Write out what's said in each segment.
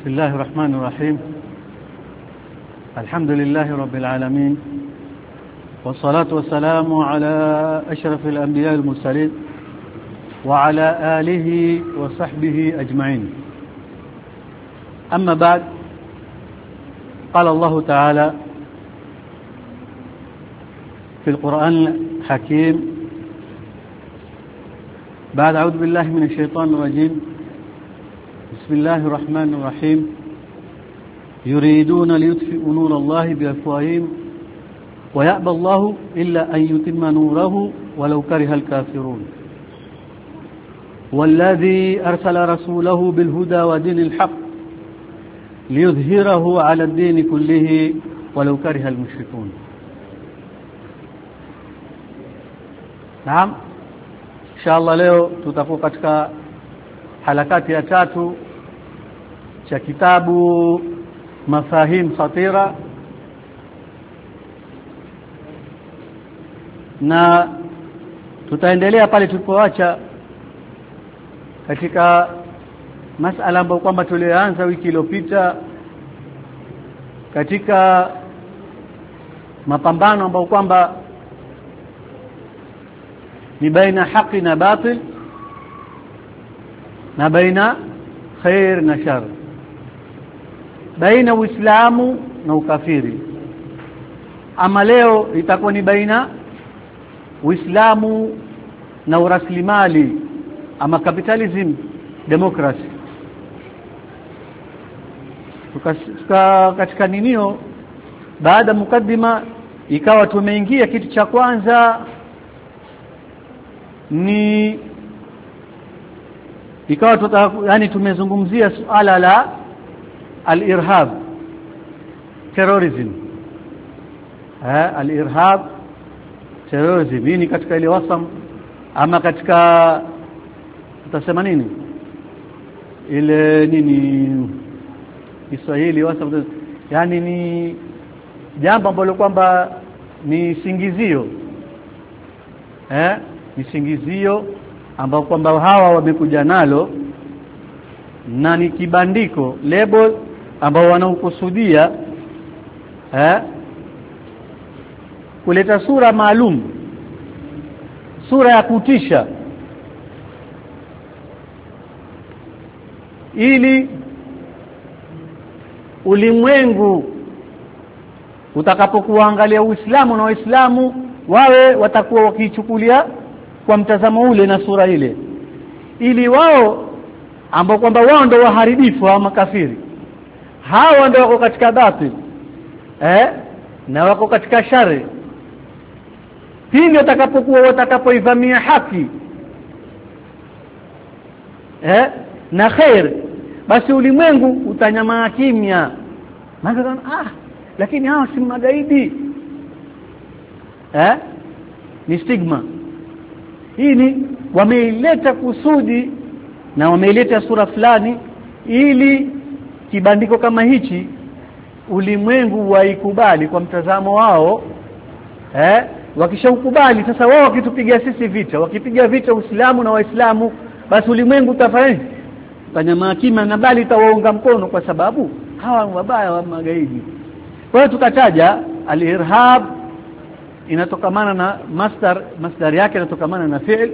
بسم الله الرحمن الرحيم. الحمد لله رب العالمين، والصلاة والسلام على أشرف الأنبياء المرسلين وعلى آله وصحبه أجمعين. أما بعد، قال الله تعالى في القرآن الحكيم بعد أعوذ بالله من الشيطان الرجيم، بسم الله الرحمن الرحيم. يريدون ليطفئوا نور الله بأفواههم ويأبى الله إلا أن يتم نوره ولو كره الكافرون. والذي أرسل رسوله بالهدى ودين الحق ليظهره على الدين كله ولو كره المشركون. نعم، إن شاء الله leo tutakuwa katika halakati ya tatu cha kitabu Mafahim Khatira, na tutaendelea pale tulipoacha katika masala ambayo kwamba tulianza wiki iliyopita katika mapambano ambayo kwamba ni baina haki na batil na baina khair na shar, baina Uislamu na ukafiri. Ama leo itakuwa ni baina Uislamu na uraslimali, ama capitalism democracy. Katika ninio, baada mukaddima ikawa tumeingia kitu cha kwanza ni ikawa yani tumezungumzia suala la al-irhab, terrorism. Al-irhab, terrorism ni katika ile wasam, ama katika tutasema nini ile nini Kiswahili wasam, yani ni jambo ambalo kwamba ni singizio, ni singizio ambao kwamba hawa wamekuja nalo, na ni kibandiko, label ambao wanaokusudia kuleta sura maalum, sura ya kutisha, ili ulimwengu utakapokuangalia Uislamu na Waislamu wawe watakuwa wakichukulia kwa mtazamo ule na sura ile, ili wao ambao kwamba wao ndio waharibifu wa makafiri, hawa ndio wako katika batil na wako katika shari, pindi watakapoivamia haki na khair, basi ulimwengu utanyamaa kimya. Maana lakini hawa si magaidi, ni stigma. Hii ni wameileta kusudi na wameileta sura fulani, ili kibandiko kama hichi ulimwengu waikubali kwa mtazamo wao. Wakishaukubali sasa, wao wakitupiga sisi vita, wakipiga vita Uislamu na Waislamu, basi ulimwengu utafanya tanyamaa kimya, na bali itawaunga mkono, kwa sababu hawa wabaya wa magaidi. Kwa hiyo tukataja al-irhab inatokamana na masdar yake inatokamana na fi'l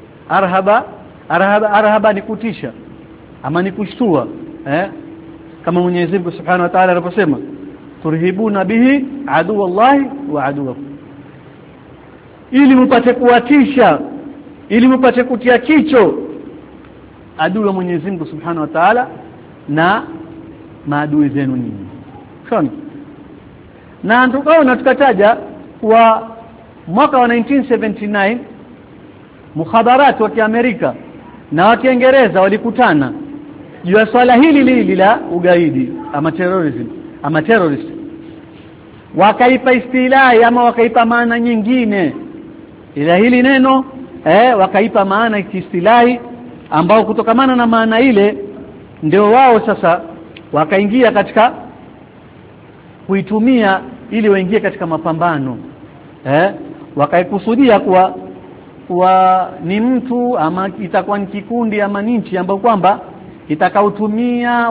arhaba ni kutisha ama ni kushtua, kama Mwenyezi Mungu Subhanahu wa Ta'ala anaposema turhibuna bihi adu wallahi wa aduwakum, ili mpate kuwatisha, ili mpate kutia kicho adui wa Mwenyezi Mungu Subhanahu wa Ta'ala na maadui zenu nyinyi. Shona, na tukaona tukataja kwa mwaka wa 1979 mukhabarat wa Kiamerika na wa Kiingereza walikutana juu ya swala hili la ugaidi ama terrorism ama terrorist, wakaipa istilahi ama wakaipa maana nyingine, ila hili neno wakaipa maana istilahi, ambao kutokamana na maana ile ndio wao sasa wakaingia katika kuitumia ili waingie katika mapambano. Wakaikusudia kuwa ni mtu ama itakuwa ni kikundi ama nchi ambao kwamba itakaotumia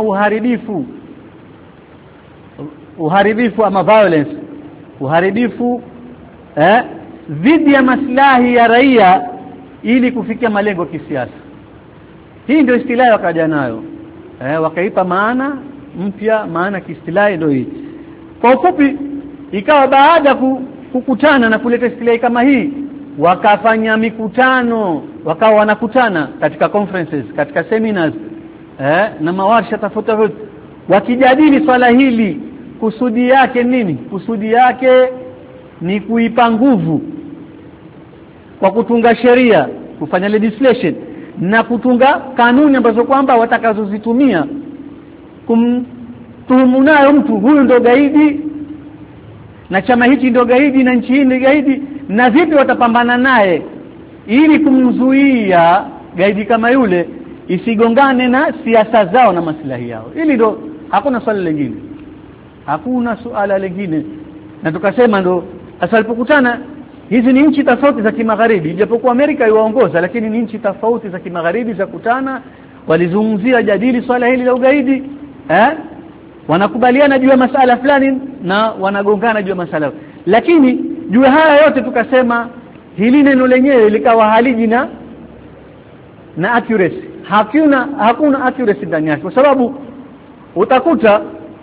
uharibifu ama violence, uharibifu dhidi ya maslahi ya raia ili kufikia malengo ya kisiasa. Hii ndio istilahi wakaja nayo, wakaipa maana mpya, maana kiistilahi ndio hii. Kwa ufupi, ikawa baada kukutana na kuleta istilahi kama hii, wakafanya mikutano, wakawa wanakutana katika conferences, katika seminars, na mawarsha tofauti wakijadili swala hili. Kusudi yake nini? Kusudi yake ni kuipa nguvu kwa kutunga sheria, kufanya legislation na kutunga kanuni ambazo kwamba watakazozitumia kumtuhumu nayo mtu huyu ndio gaidi, na chama hichi ndio gaidi, na nchi hii ndio gaidi, na vipi watapambana naye ili kumzuia gaidi kama yule isigongane na siasa zao na maslahi yao. Ili ndio, hakuna swali lingine, hakuna suala lingine. Na tukasema ndo asalipokutana, hizi ni nchi tofauti za kimagharibi, japokuwa Amerika iwaongoza, lakini ni nchi tofauti za kimagharibi za kutana, walizungumzia jadili swala hili la ugaidi, wanakubaliana juu ya masala fulani na wanagongana juu ya masala. Lakini juu haya yote tukasema hili neno lenyewe likawa haliji na accuracy. Hakuna accuracy ndani yake, kwa sababu utakuta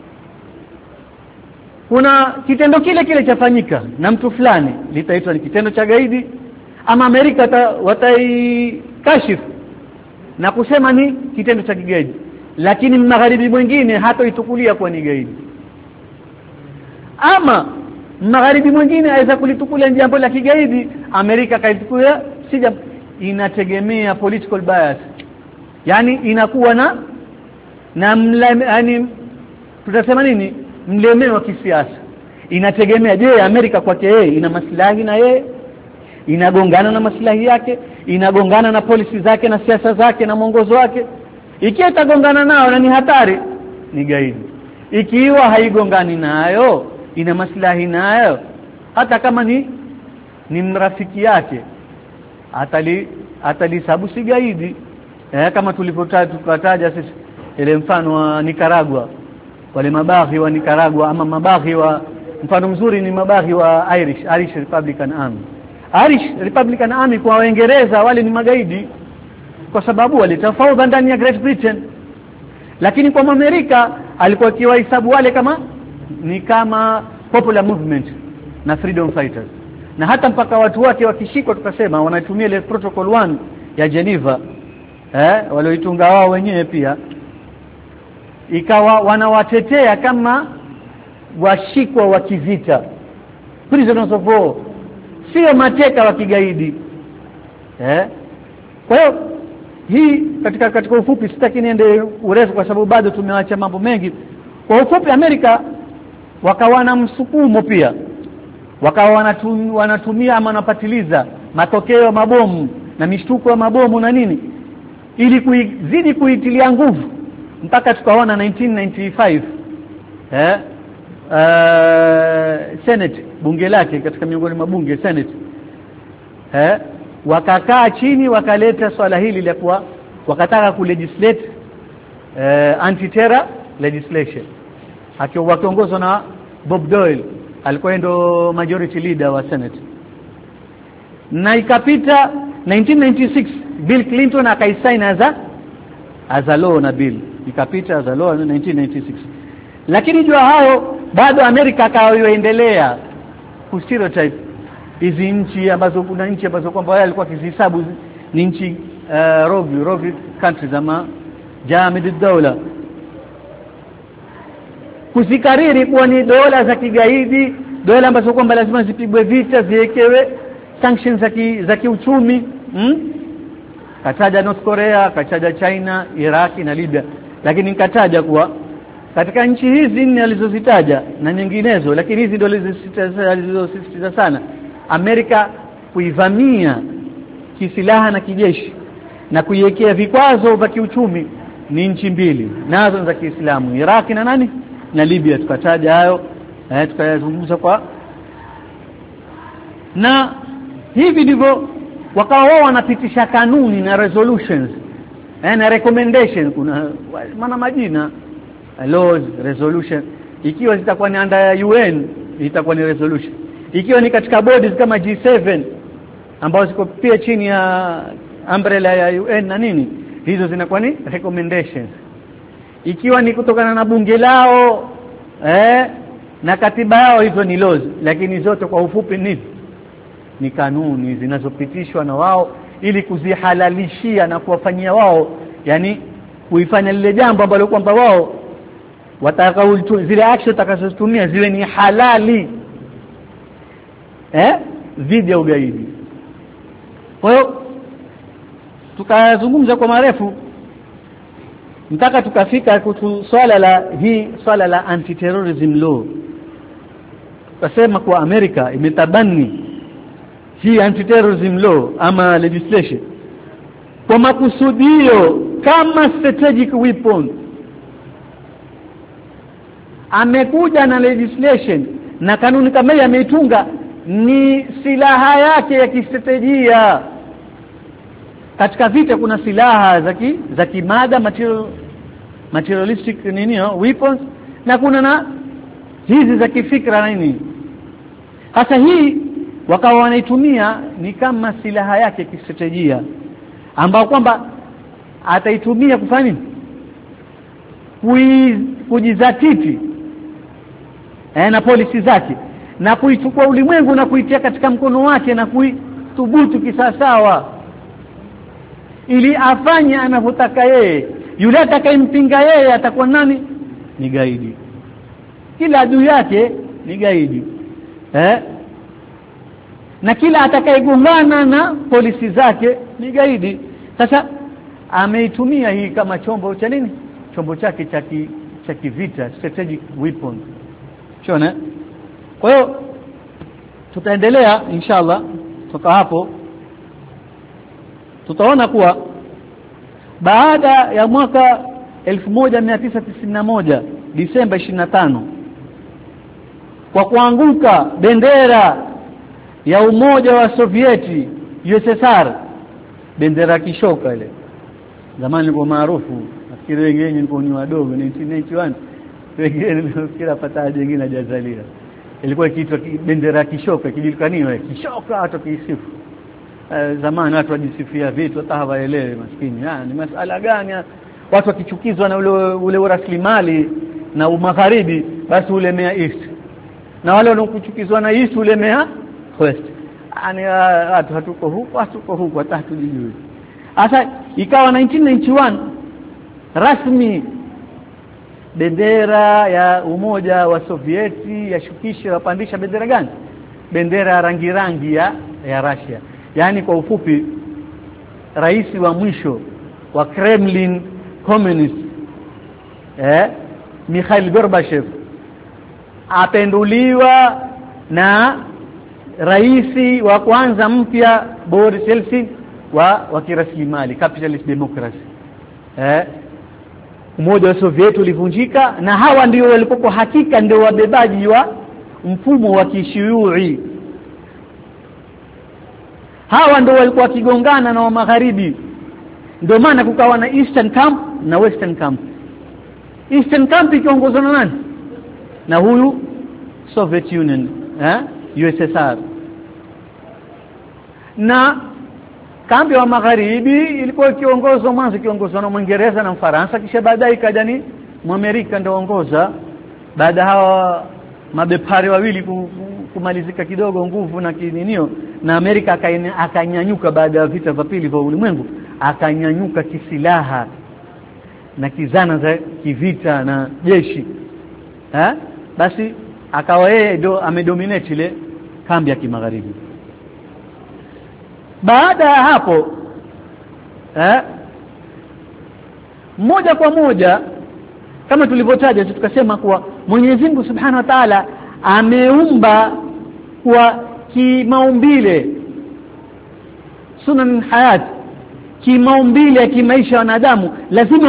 kuna kitendo kile chafanyika na mtu fulani, litaitwa ni kitendo cha gaidi, ama Amerika wataikashifu na kusema ni kitendo cha kigaidi, lakini magharibi mwingine hatoitukulia kwa ni gaidi. Ama magharibi mwingine aweza kulitukulia jambo la kigaidi, Amerika kaitukulia si jambo. Inategemea political bias, yani inakuwa na yani tutasema nini, mlemeo wa kisiasa. Inategemea, je, Amerika kwake yeye ina maslahi na yeye, inagongana na maslahi yake, inagongana na policy zake na siasa zake na mwongozo wake. Ikiwa itagongana nao na ni hatari, ni gaidi. Ikiwa haigongani nayo, ina maslahi nayo, hata kama ni mrafiki yake, atalisabu si gaidi. Kama tulipokataja sisi ile mfano wa Nicaragua, wale mabaghi wa Nicaragua, ama mabaghi wa, mfano mzuri ni mabaghi wa Irish Republican Army. Irish Republican Army kwa Waingereza wale ni magaidi, kwa sababu walitafauda ndani ya Great Britain. Lakini kwa Amerika alikuwa kiwahesabu wale kama popular movement na freedom fighters. Na hata mpaka watu wake wakishikwa, tukasema wanatumia ile protocol 1 ya Geneva, walioitunga wao wenyewe pia, ikawa wanawatetea kama washikwa wa kivita, prisoners of war, sio mateka wa kigaidi. Kwa hiyo hii katika ufupi, sitaki niende urefu kwa sababu bado tumeacha mambo mengi. Kwa ufupi, Amerika wakawa na msukumo pia, wakawa wanatumia ama wanapatiliza matokeo ya mabomu na mishtuko ya mabomu na nini, ili kuzidi kuitilia nguvu, mpaka tukaona 1995 Senate, bunge lake, katika miongoni mwa bunge Senate, wakakaa chini wakaleta swala hili la kuwa wakataka kulegislate anti-terror legislation, wakiongozwa na Bob Doyle, alikuwa ndo majority leader wa Senate. Na ikapita 1996, Bill Clinton akaisign as a law, na bill ikapita as a law 1996. Lakini jua hayo bado Amerika akaendelea kustereotype hizi nchi ambazo, kuna nchi ambazo kwamba wao walikuwa kizihesabu ni nchi rogue countries ama jamii dola, kuzikariri kuwa ni dola za kigaidi, dola ambazo kwamba lazima zipigwe vita, ziwekewe sanctions za kiuchumi. Kataja North Korea, kataja China, Iraq na Libya. Lakini nikataja kuwa katika nchi hizi nne alizozitaja na nyinginezo, lakini hizi ndio alizosisitiza sana Amerika kuivamia kisilaha na kijeshi na kuiwekea vikwazo vya kiuchumi, ni nchi mbili nazo za Kiislamu, Iraq na Libya. Tukataja hayo, tukayazungumza kwa, na hivi ndivyo wakawa wao wanapitisha kanuni na resolutions na recommendation, kuna maana majina laws, resolution. Ikiwa zitakuwa ni under UN itakuwa ni resolution, ikiwa ni katika bodies kama G7 ambao ziko pia chini ya umbrella ya UN na nini, hizo zinakuwa ni recommendations. Ikiwa ni kutokana na bunge lao na katiba yao, hizo ni laws. Lakini zote kwa ufupi ni kanuni zinazopitishwa na wao ili kuzihalalishia na kuwafanyia wao, yani kuifanya lile jambo ambalo kwamba wao watakao zile action takazotumia ziwe ni halali dhidi ya ugaidi. Kwa hiyo tukazungumza kwa marefu mpaka tukafika swala la anti-terrorism law. Tukasema kwa Amerika imetabani hii anti-terrorism law ama legislation kwa makusudio kama strategic weapon. Amekuja na legislation na kanuni kama hii ameitunga, ni silaha yake ya kistratejia. Katika vita kuna silaha za kimada, materialistic weapons, na kuna na hizi za kifikra nini. Hasa hii wakawa wanaitumia ni kama silaha yake ya kistratejia, ambao kwamba ataitumia kufanya kujizatiti na policy zake, na kuichukua ulimwengu na kuitia katika mkono wake na kuithubutu kisawasawa, ili afanye anavyotaka yeye. Yule atakayempinga yeye atakuwa nani? Ni gaidi. Kila adui yake ni gaidi. Na kila atakayegongana na policy zake ni gaidi. Sasa ameitumia hii kama chombo cha nini? Chombo chake cha kivita, strategic weapon. Unaona? Kwa hiyo tutaendelea inshallah kutoka hapo. Tutaona kuwa baada ya mwaka 1991 Disemba 25, kwa kuanguka bendera ya Umoja wa Sovieti USSR, bendera kishoka ile zamani kwa maarufu, nafikiri wengine nilikuwa ni wadogo 1991, wengine nafikiri pataje wengine hajazalia, ilikuwa ikiitwa bendera kishoka, kijulikaniwa kishoka hata kisifu. Zamani watu wajisifia vitu hata hawaelewi maskini. Ni masuala gani watu wakichukizwa na ule uraslimali na umagharibi, basi ulemea east, na wale wanaokuchukizwa na east ulemea west. Watu hatuko huko hata hatujui. Sasa ikawa 1991 rasmi bendera ya Umoja wa Sovieti yashukisha, wapandisha bendera gani? Bendera ya rangi ya Russia. Yani kwa ufupi, rais wa mwisho wa Kremlin communist Mikhail Gorbachev apenduliwa na rais wa kwanza mpya Boris Yeltsin wa kiraslimali, capitalist democracy. Umoja wa Sovieti ulivunjika, na hawa ndio walipokuwa hakika ndio wabebaji wa mfumo wa kishiyui. Hawa ndio walikuwa kigongana na wa magharibi. Ndio maana kukawa na Eastern Camp na Western Camp. Eastern Camp ikiongozwa na nani? Na huyu Soviet Union, USSR. Na kambi wa magharibi ilikuwa ikiongozwa na Mwingereza na Mfaransa, kisha baadaye ikaja ni Mwamerika ndio ongoza, baada hawa mabepari wawili kumalizika kidogo nguvu na kininio, na Amerika akanyanyuka baada ya vita vya pili vya ulimwengu, akanyanyuka kisilaha na kizana za kivita na jeshi. Basi akawa yeye ndio amedominate ile kambi ya kimagharibi. Baada ya hapo moja kwa moja kama tulivyotaja, tukasema kuwa Mwenyezi Mungu Subhanahu wa Ta'ala ameumba kwa kimaumbile, sunan hayat, kimaumbile ya kimaisha wanadamu lazima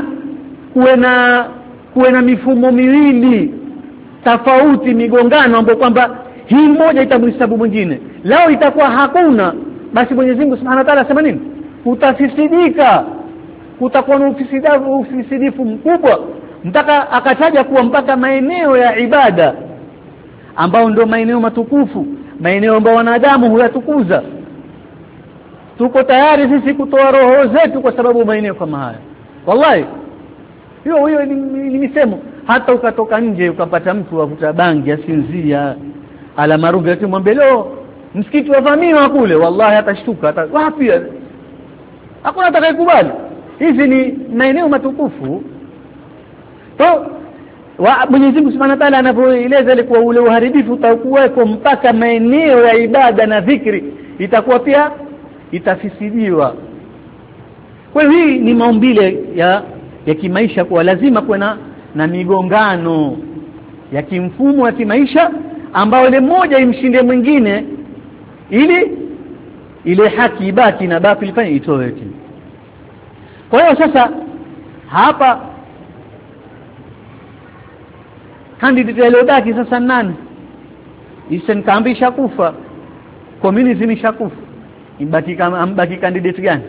kuwe na mifumo miwili tofauti, migongano ambapo kwamba hii moja itamhesabu mwingine. Lao itakuwa hakuna, basi Mwenyezi Mungu Subhanahu wa Ta'ala asema nini? Utafisidika. kutakuwa na ufisidifu mkubwa, mpaka akataja kuwa mpaka maeneo ya ibada ambao ndio maeneo matukufu, maeneo ambayo wanadamu huyatukuza, tuko tayari sisi kutoa roho zetu kwa sababu maeneo kama haya. Wallahi hiyo ni misemo. Hata ukatoka nje ukapata mtu avuta bangi, asinzia, ala marungu, akimwambia leo msikiti wavamiwa kule, wallahi atashtuka, hata wapi, hakuna atakayekubali. Hizi ni maeneo matukufu. So Mwenyezi Mungu Subhanahu wa Ta'ala anapoeleza ile kwa ule uharibifu utakuweko mpaka maeneo ya ibada na dhikri itakuwa pia itafisidiwa. Kwa hiyo hii ni maumbile ya kimaisha, kwa lazima kuwe na migongano ya kimfumo ya kimaisha ambao ile mmoja imshinde mwingine ili ile haki ibaki na batili ifanye itoweke. Kwa hiyo sasa hapa candidate aliyobaki sasa nani? Isen kambi shakufa, communism ishakufa, mbaki candidate gani?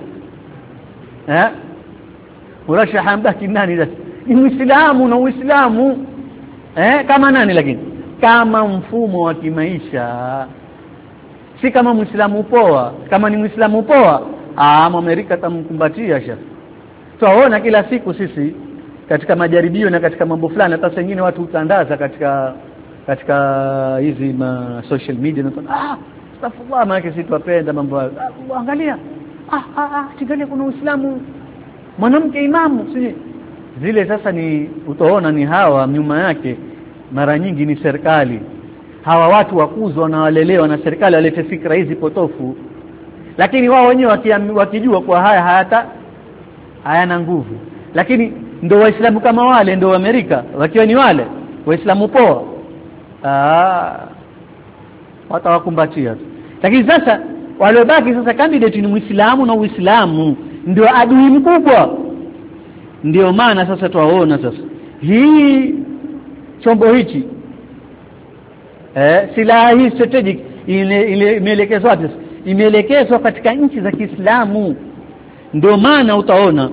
Murashaha mbaki nani sasa? Ni Muislamu na Uislamu kama nani, lakini kama mfumo wa kimaisha, si kama Muislamu poa. Kama ni Muislamu poa, Amerika tamkumbatia shekhi. Tunaona kila siku sisi katika majaribio na katika mambo fulani, hata wengine watu utandaza katika hizi social media, na astaghfirullah, maana sisi tupenda mambo angalia angalia kuna Uislamu mwanamke imamu zile. Sasa ni utaona ni hawa nyuma yake mara nyingi ni serikali. Hawa watu wakuzwa na walelewa na serikali walete fikra hizi potofu, lakini wao wenyewe wakijua kwa hayana nguvu. Lakini ndio Waislamu kama wale, ndio Amerika wakiwa ni wale Waislamu poa, watawakumbatia. Lakini sasa waliobaki sasa candidate ni Muislamu, na Uislamu ndio adui mkubwa. Ndio maana sasa tuwaona sasa hii chombo hichi silaha hii strategic imeelekezwa wapi? Imeelekezwa katika nchi za Kiislamu. Ndio maana utaona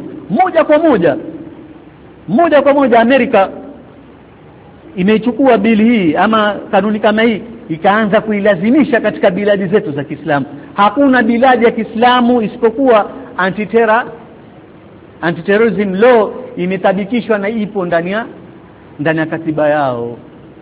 moja kwa moja Amerika imechukua bili hii ama kanuni kama hii ikaanza kuilazimisha katika biladi zetu za Kiislamu. Hakuna biladi ya Kiislamu isipokuwa anti-terrorism law imetabikishwa na ipo ndani ya katiba yao.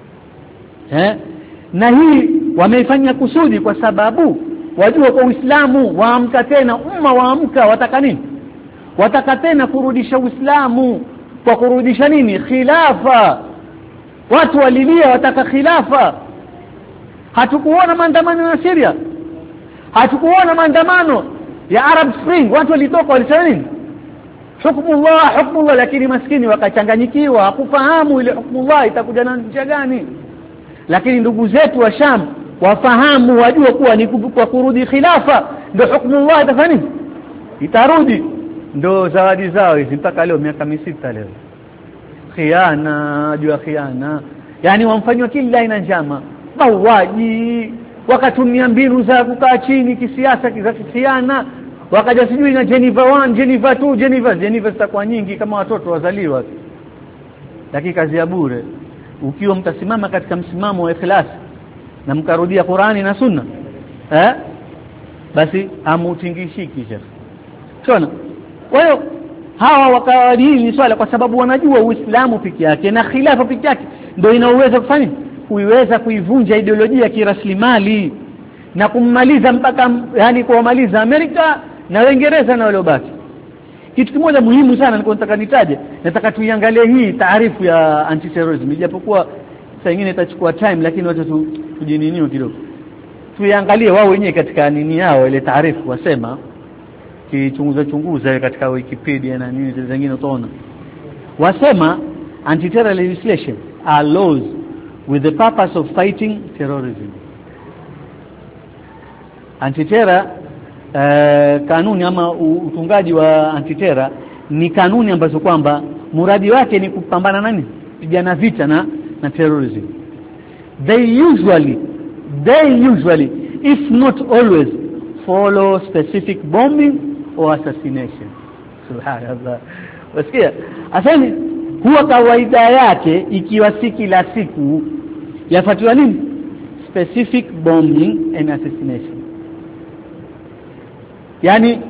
Na hii wameifanya kusudi kwa sababu wajua kwa Uislamu waamka tena, umma waamka, wataka nini? Wataka tena kurudisha Uislamu. Kwa kurudisha nini? Khilafa. Watu walilia wataka khilafa. Hatukuona maandamano ya Syria, hatukuona maandamano ya Arab Spring. Watu walitoka walisema nini? Hukmullah, lakini maskini wakachanganyikiwa, hakufahamu ile hukmullah itakuja na njia gani. Lakini ndugu zetu wa Sham wafahamu, wajua kuwa ni kwa kurudi khilafa ndio hukmullah itafanya itarudi. Ndio zawadi zao hizi mpaka leo, miaka 6 leo. Khiana jua khiana, yani wamfanywa kila aina njama, mauaji, wakatumia mbinu za kukaa chini kisiasa za kisiana, wakaja sijui na Geneva 1, Geneva 2, Geneva zitakuwa nyingi kama watoto wazaliwa, lakini kazi ya bure. Ukiwa mtasimama katika msimamo wa ikhlas na mkarudia Qur'ani na Sunna, basi hamutingishiki shekhi. Shona. Kwa hiyo hawa wakawalini swala kwa sababu wanajua Uislamu pekee yake na khilafa pekee yake ndio inaweza kufanya kuiweza kuivunja ideolojia ya kiraslimali na kummaliza mpaka yani kuwamaliza Amerika na Uingereza na waliobaki. Kitu kimoja muhimu sana nilikuwa nataka nitaje, nataka tuiangalie hii taarifu ya anti-terrorism, ijapokuwa saa nyingine itachukua time, lakini wacha tujininio kidogo. Tuiangalie wao wenyewe katika nini yao ile taarifu, wasema kichunguza katika Wikipedia na nini zingine utaona. Wasema anti-terror legislation are laws with the purpose of fighting terrorism. Anti-terror kanuni ama utungaji wa anti-terror ni kanuni ambazo kwamba muradi wake ni kupambana nani? Kupigana vita na terrorism. They usually if not always follow specific bombing or assassination. Subhanallah. Wasikia? Asani huwa kawaida yake ikiwa si kila siku yafuatiwa nini? Specific bombing and assassination. Yani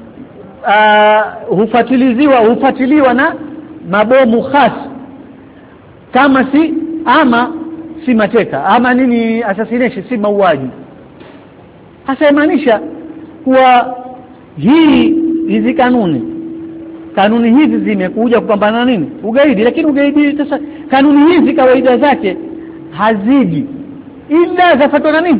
hufuatiliwa na mabomu khas, kama si mateka ama nini, assassination si mauaji. Hasa imaanisha kuwa hizi kanuni hizi zimekuja kupambana nini? Ugaidi. Lakini ugaidi sasa, kanuni hizi kawaida zake hazidi ila zafuatwa na nini?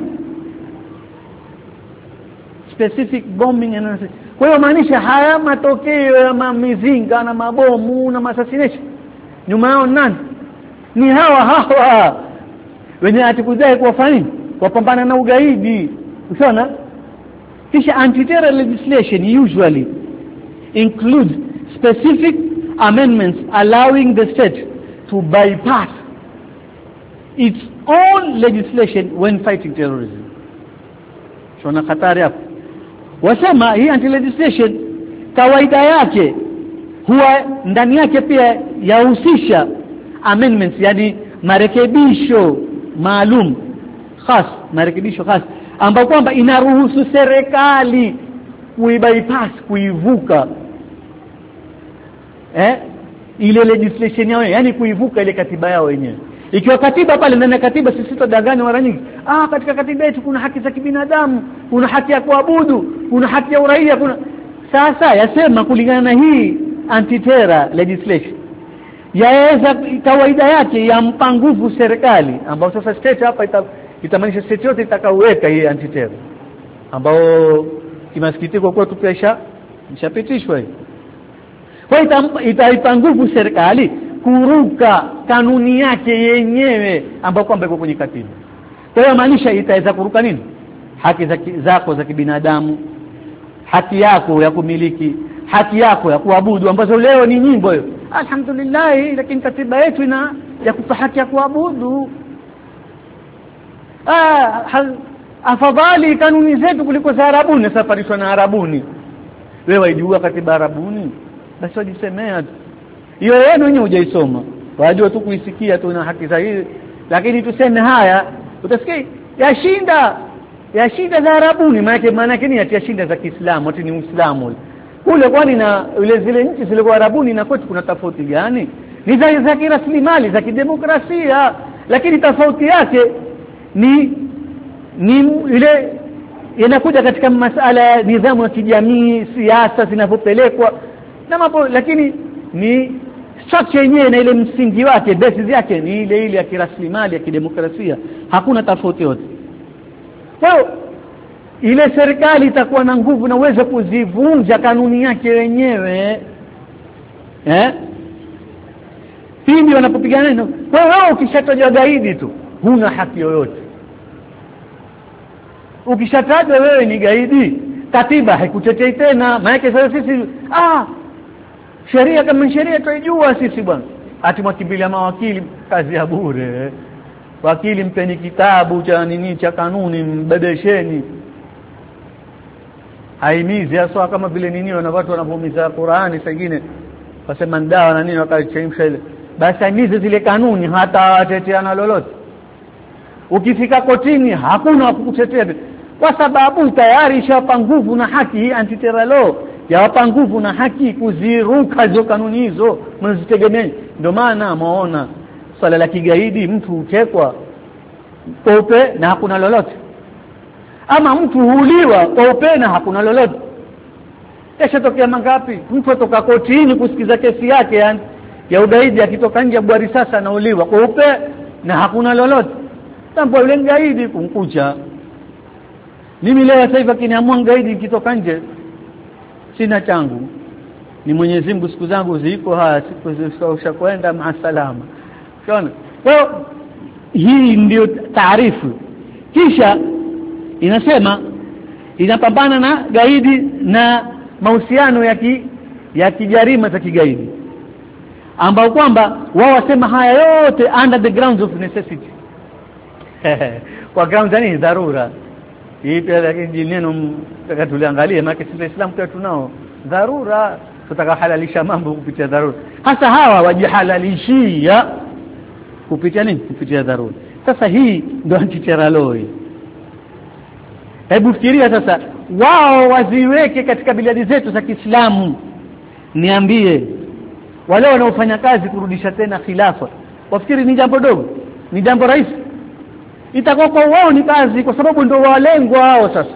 Specific bombing and assassination. Kwa hiyo maanisha haya matokeo ya mizinga na mabomu na assassination, nyuma yao nani? Ni hawa wenye atikudai kuwafanya wapambana na ugaidi. Unaona? Kisha anti-terror legislation usually includes specific amendments allowing the state to bypass its own legislation when fighting terrorism. Shona hatari hapo. Wasema hii anti-legislation kawaida yake huwa ndani yake pia yahusisha amendments, yani marekebisho maalum marekebisho khas ambapo kwamba inaruhusu serikali kuibypass, kuivuka ile legislation yao, yani kuivuka ile katiba yao wenyewe. Ikiwa katiba pale ndani ya katiba, sisi tutadanganya mara nyingi, katika katiba yetu kuna haki za kibinadamu, kuna haki ya kuabudu, kuna haki ya uraia, kuna sasa yasema kulingana na hii anti-terror legislation yaweza kawaida yake yampa nguvu serikali, ambao sasa state hapa itamaanisha state yote itakaweka hii anti-terror, ambao kimasikitiko kwetu pia ishapitishwa hii. Kwa itaipa nguvu serikali kuruka kanuni yake yenyewe ambao kwamba iko kwenye katiba. Kwa hiyo maanisha itaweza kuruka nini? Haki zako za kibinadamu, haki yako ya kumiliki, haki yako ya kuabudu, ambazo leo ni nyimbo hiyo. Alhamdulillah, lakini katiba yetu ya kupa haki ya kuabudu. Afadhali kanuni zetu kuliko za Arabuni. Safarishwa na Arabuni. Wewe waijua katiba Arabuni? Basi wajisemea tu. Hiyo yenu wenyewe hujaisoma. Wajua tu kuisikia tu na haki za hii. Lakini tuseme haya, utasikia yashinda za Arabuni, maana yake ni yashinda za Kiislamu, ati ni Uislamu. Kule kwani na zile nchi zile kwa Arabuni na kwetu kuna tofauti gani? Ni za kiraslimali, za kidemokrasia, lakini tofauti yake ni ile inakuja katika masuala ya nidhamu ya kijamii, siasa zinavyopelekwa na mambo, lakini ni structure yenyewe na ile msingi wake, basis yake ni ile ya kiraslimali, ya kidemokrasia. Hakuna tofauti yote. Kwa hiyo ile serikali itakuwa na nguvu na uwezo kuzivunja kanuni yake wenyewe. Pindi wanapopigana neno. Kwa hiyo ukishatajwa gaidi tu, huna haki yoyote. Ukishatajwa wewe ni gaidi, katiba haikutetei tena. Maana sasa sisi sheria kama sheria tuijua sisi bwana. Ati mwakimbilia mawakili, kazi ya bure. Wakili mpeni kitabu cha kanuni, mbebesheni. Haimizi hasa kama vile wana watu wanapomiza Qur'ani singine wasema ndawa na nini wakachemsha ile. Basi haimizi zile kanuni, hata wateteana lolote. Ukifika kotini hakuna kukutetea, kwa sababu tayari ishapa nguvu na haki hii anti-terror law yawapa nguvu na haki kuziruka hizo kanuni hizo mnazitegemea. Ndio maana maona swala la kigaidi, mtu utekwa kope na hakuna lolote, ama mtu huuliwa kope na hakuna lolote. Kesho tokea mangapi mtu atoka kotini kusikiza kesi yake ya ugaidi, akitoka nje bwari sasa anauliwa kope na hakuna lolote. Tambo yule gaidi kumkucha. Mimi leo sasa hivi kiniamua gaidi nikitoka nje sina changu, ni Mwenyezi Mungu, siku zangu ziko siku zishaosha kwenda maasalama. Unaona? Kwa hii ndio taarifu. Kisha inasema inapambana na gaidi na mahusiano ya kijarima za kigaidi, ambao kwamba wao wasema haya yote under the grounds of necessity. Kwa grounds ni dharura. Hii pia lakini neno tuliangalia, maana sisi Islam pia tunao dharura. kutaka halalisha mambo kupitia dharura. Hasa hawa wajihalalishia kupitia nini? Kupitia dharura. Sasa hii ndio anti-terror law. Hebu fikiria sasa, wao waziweke katika biladi zetu za Kiislamu. Niambie, wale wanaofanya kazi kurudisha tena khilafa, wafikiri ni jambo dogo? Ni jambo rahisi? Itakuwa kwa wao ni kazi, kwa sababu ndio walengwa hao sasa.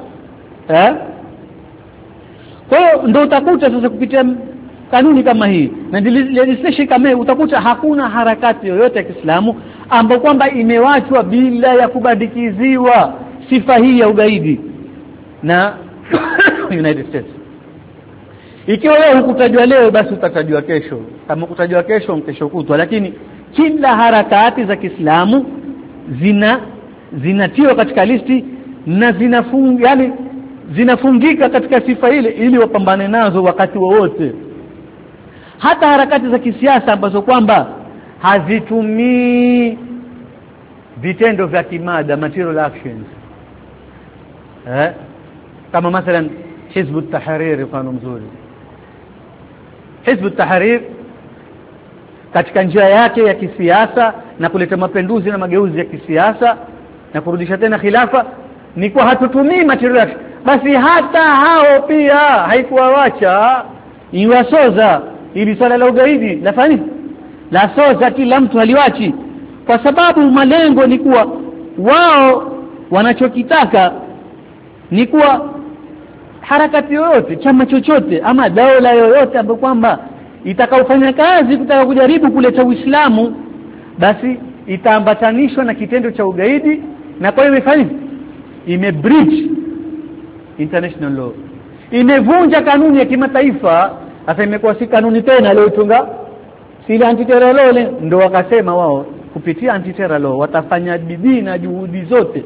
Kwa hiyo ndio utakuta sasa kupitia kanuni kama hii na legislation kama hii, utakuta hakuna harakati yoyote ya Kiislamu ambayo kwamba imewachwa bila ya kubandikiziwa sifa hii ya ugaidi na United States. Ikiwa wewe hukutajwa leo, basi utatajwa kesho, kama kutajwa kesho, kesho kutwa. Lakini kila harakati za Kiislamu zinatiwa katika listi na zinafungika katika sifa ile ili wapambane nazo wakati wowote. Hata harakati za kisiasa ambazo kwamba hazitumii vitendo vya kimada, material actions, kama mathalan Hizb ut-Tahrir, mfano mzuri. Hizb ut-Tahrir katika njia yake ya kisiasa na kuleta mapinduzi na mageuzi ya kisiasa na kurudisha tena khilafa, ni kwa hatutumii material action. Basi hata hao pia haikuwawacha iwasoza ili swala la ugaidi la soza, kila mtu haliwachi, kwa sababu malengo ni kuwa wao wanachokitaka ni kuwa harakati yoyote, chama chochote ama dola yoyote ambayo kwamba itakaofanya kazi kutaka kujaribu kuleta Uislamu, basi itaambatanishwa na kitendo cha ugaidi, na kwa hiyo imebreach international law, imevunja kanuni ya kimataifa. Sasa imekuwa si kanuni tena leo tunga sile anti-terror law. Ndio wakasema wao kupitia anti-terror law watafanya bidii na juhudi zote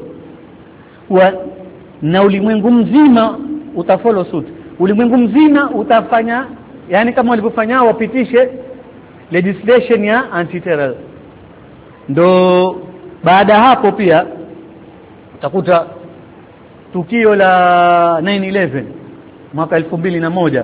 na ulimwengu mzima utafollow suit. Ulimwengu mzima utafanya, yani kama walivyofanya wapitishe legislation ya anti-terror. Ndo baada hapo pia utakuta tukio la 9/11 mwaka 2001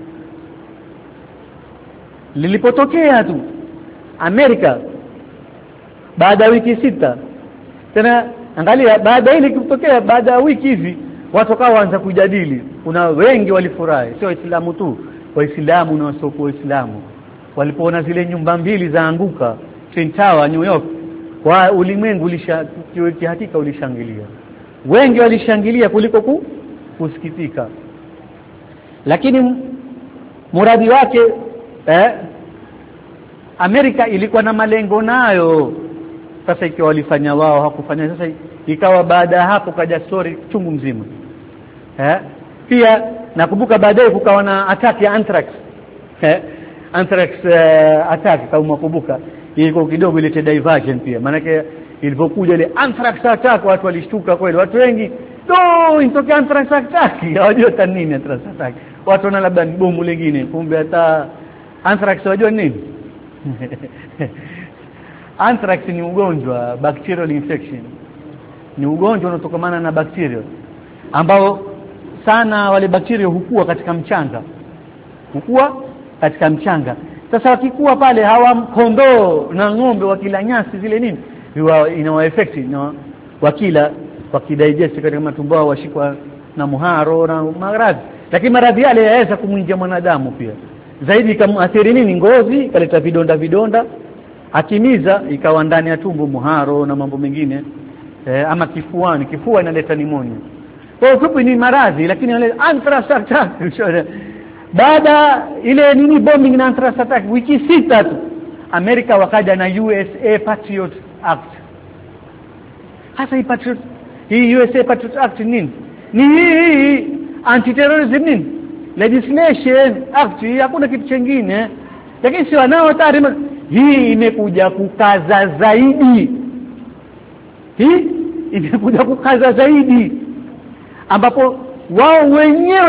lilipotokea tu Amerika, baada ya wiki 6 tena, angalia, baada ile kutokea, baada ya wiki hivi watu kaanza kujadili. Kuna wengi walifurahi, sio Waislamu tu, Waislamu na wasiokuwa Waislamu, walipoona zile nyumba mbili zaanguka Twin Tower New York. Kwa ulimwengu hakika ulishangilia, wengi walishangilia kuliko kusikitika. Lakini muradi wake Amerika ilikuwa na malengo nayo. Sasa ikiwa walifanya wao hakufanya, sasa ikawa baada hapo kaja story chungu mzima. Pia nakumbuka baadaye kukawa na attack ya anthrax. Anthrax attack, kama mkumbuka, ilikuwa kidogo ile diversion pia. Maana yake ilipokuja ile anthrax attack watu walishtuka kweli, watu wengi inatokea anthrax attack, hawajua hata nini anthrax attack. Watu wana labda bomu lingine, kumbe hata anthrax wajua nini. Anthrax ni ugonjwa, bacterial infection. Ni ugonjwa unaotokamana na bakteria ambao sana wale bakteria hukua katika mchanga. Sasa wakikua pale, hawa kondoo na ng'ombe wakila nyasi zile nini, inawa affect na wakidigest katika matumbo yao, washikwa na muharo na maradhi. Lakini maradhi yale yaweza kumwingia mwanadamu pia. Zaidi kamathiri nini, ngozi, kaleta vidonda, akimiza ikawa ndani ya tumbo muharo na mambo mengine, ama kifua inaleta pneumonia. Kwa hiyo ni maradhi, lakini wale anthrax attack baada ile nini bombing na anthrax attack wiki 6 tu Amerika wakaja na USA Patriot Act. Hasa hii USA Patriot Act nini? Ni hii anti-terrorism nini? Legislation act, hakuna kitu kingine. Lakini si wanao taarifa hii imekuja kukaza zaidi. Ambapo wao wenyewe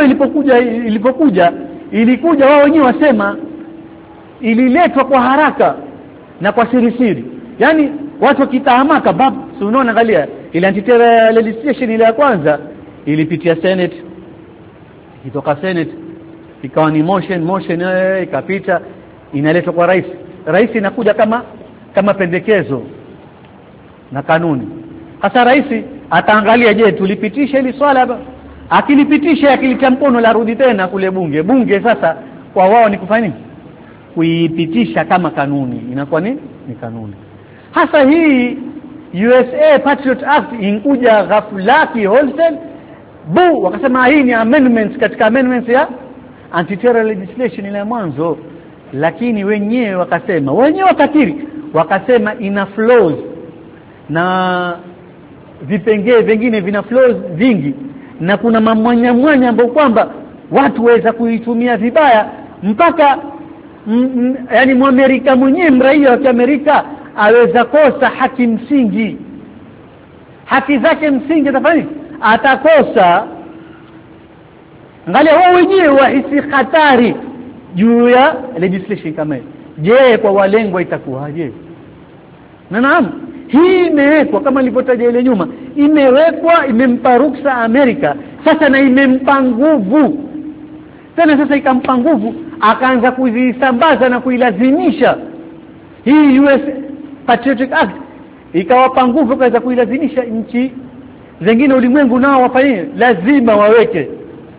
ilikuja wao wenyewe wasema ililetwa kwa haraka na kwa siri. Yaani watu wakitahamaka si unaona, angalia ile anti-terror legislation ile ya kwanza ilipitia Senate, ikitoka Senate ikawa ni motion ikapita, inaletwa kwa rais inakuja kama pendekezo na kanuni. Hasa rais ataangalia, je, tulipitisha hili swala hapa? Akilipitisha, akilitia mkono, la rudi tena kule bunge sasa kwa wao ni kufanya nini? Kuipitisha kama kanuni, inakuwa ni kanuni. Hasa hii USA Patriot Act inkuja ghaflaki wholesale wakasema hii ni amendments katika amendments ya anti-terror legislation ile mwanzo, lakini wenyewe wakakiri wakasema ina flaws na vipengee vingine vina flaws vingi, na kuna mwanya ambao kwamba watu waweza kuitumia vibaya, mpaka yani Muamerika mwenyewe, mraia wa Amerika aweza kosa haki msingi, haki zake msingi atakosa. Angalia wao wenyewe wahisi hatari juu ya legislation kama hii. Je, kwa walengwa itakuwaje? Naam, hii imewekwa kama nilivyotaja ile nyuma, imewekwa, imempa ruksa Amerika sasa, na imempa nguvu tena. Sasa ikampa nguvu, akaanza kuzisambaza na kuilazimisha hii US Patriotic Act, ikawapa nguvu kaza kuilazimisha nchi zingine ulimwengu nao wafanye, lazima waweke.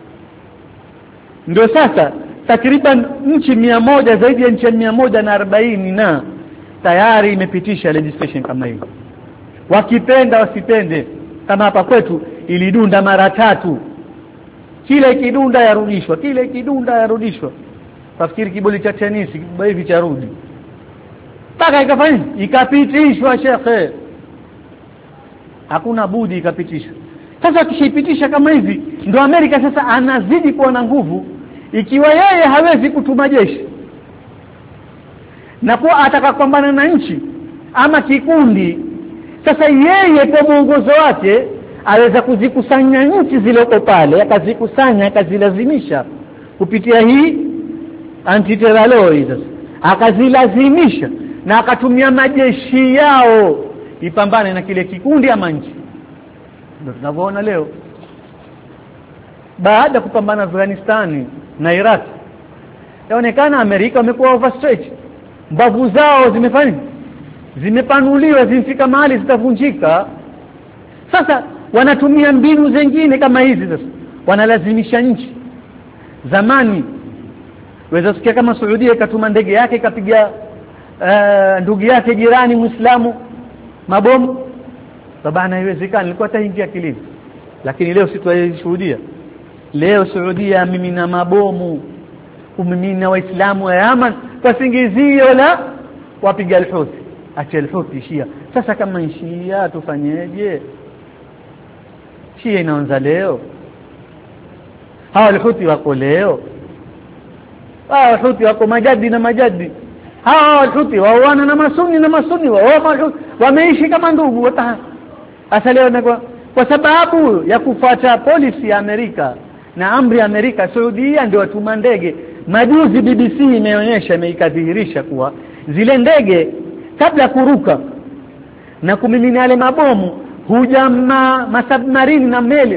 Ndio sasa takriban nchi 100, zaidi ya nchi 140 na tayari imepitisha legislation kama hiyo, wakipenda wasipende. Kama hapa kwetu ilidunda mara 3, kile kidunda yarudishwa, tafikiri kiboli cha tenisi hivi cha rudi, mpaka ikapitishwa shekhe, hakuna budi ikapitishwa. Sasa kishipitisha kama hivi, ndio Amerika sasa anazidi kuwa na nguvu. Ikiwa yeye hawezi kutuma jeshi na kuwa atakapambana na nchi ama kikundi, sasa yeye kwa mwongozo wake aweza kuzikusanya nchi zilizoko pale, akazikusanya, akazilazimisha kupitia hii anti-terror law, akazilazimisha na akatumia majeshi yao ipambane na kile kikundi ama nchi. Ndio tunavyoona leo, baada kupambana Afghanistan na Iraq, yaonekana Amerika wamekuwa overstretched, mbavu zao zimepanuliwa, zimefika mahali zitavunjika. Sasa wanatumia mbinu zingine kama hizi, sasa wanalazimisha nchi. Zamani waweza sikia kama Saudia ikatuma ndege yake ikapiga ndugu yake jirani Muislamu mabomu, baba, haiwezekani, ilikuwa taingia akilini. Lakini leo situashuhudia, leo Saudia mimina mabomu, kumimina Waislamu wa Yaman kwa singizio la wapiga al-Houthi, acha al-Houthi Shia. Sasa kama Shia tufanyeje? Shia inaanza leo, hawa al-Houthi wako leo, hawa al-Houthi wako majadi na majadi, hawa al-Houthi waoana na masuni wameishi kama ndugu. Sasa leo kwa sababu ya kufuata policy ya Amerika na amri ya Amerika, Saudia ndio watuma ndege. Majuzi BBC imeonyesha, imeikadhihirisha kuwa zile ndege kabla kuruka na kumimina yale mabomu, huja masubmarine na meli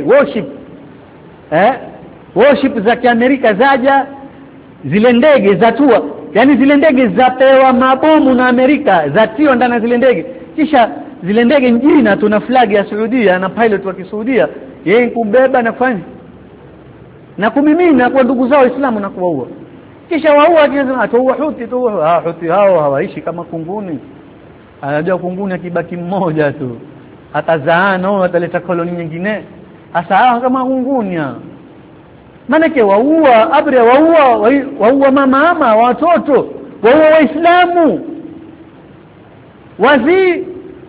warship za kiamerika zaja, zile ndege zatua, yani zile ndege zapewa mabomu na Amerika, zatiwa ndani zile ndege, kisha zile ndege njina tuna flag ya Saudia na pilot wa Kisaudia, yeye kumbeba na kufanya na kumimina kwa ndugu zao Waislamu na kuwaua, kisha waua akisema atoua Houthi Houthi hao hawaishi kama kunguni. Anajua kunguni akibaki mmoja tu atazaana, ataleta koloni nyingine. Hasa kama kunguni, manake waua abria, waua mama watoto, waua Waislamu wazi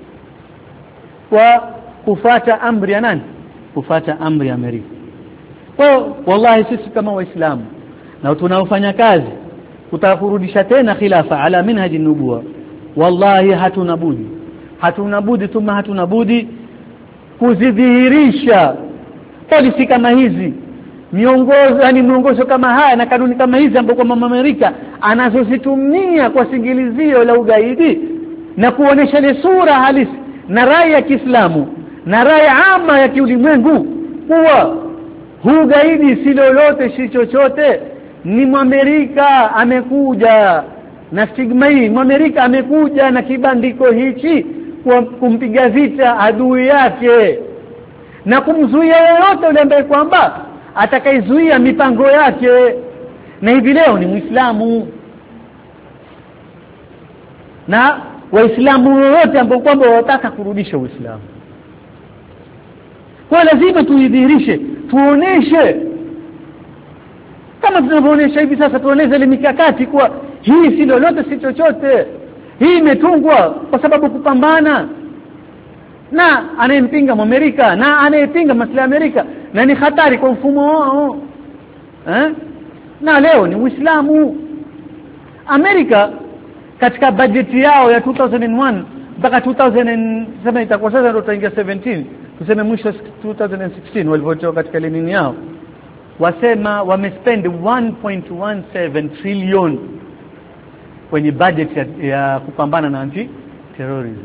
kwa kufuata amri ya nani? Kufuata amri ya Amerika. Kwa wallahi sisi kama Waislamu na tunaofanya kazi kutakurudisha tena khilafa ala minhaji nubuwa, wallahi hatuna budi kuzidhihirisha policy kama hizi, miongozo kama haya na kanuni kama hizi ambapo kwa Amerika anazozitumia kwa singilizio la ugaidi, na kuonesha ile sura halisi na rai ya Kiislamu na rai ama ya kiulimwengu kuwa huu gaidi si lolote si chochote, ni Mwamerika amekuja na stigma hii. Mwamerika amekuja na kibandiko hichi kumpiga vita adui yake na kumzuia yoyote yule ambaye kwamba atakaizuia mipango yake. Na hivi leo ni Muislamu, na Waislamu wote ambao kwamba wanataka kurudisha Uislamu, kwa lazima tuidhihirishe, tuoneshe kama tunavyoonyesha hivi sasa. Tuoneshe ile mikakati kwa hii si lolote si chochote, hii imetungwa kwa sababu kupambana na anayempinga Amerika na anayepinga maslahi ya Amerika, na ni hatari kwa mfumo wao. Na leo ni Uislamu. Amerika katika bajeti yao ya 2001 mpaka 2007 itakuwa sasa ndio tutaingia 17, tuseme mwisho 2016 walivyotoa katika lenini yao, wasema wamespend 1.17 trillion kwenye budget ya kupambana na anti-terrorism.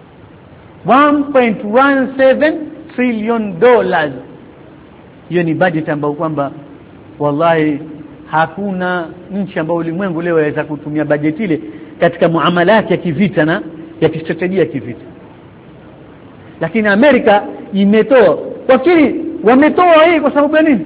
1.17 trillion dollars. Hiyo ni budget ambayo kwamba wallahi hakuna nchi ambayo ulimwengu leo yaweza kutumia budget ile katika muamala yake ya kivita na ya kistratejia kivita. Lakini Amerika imetoa. Wakili wametoa hii kwa sababu ya nini?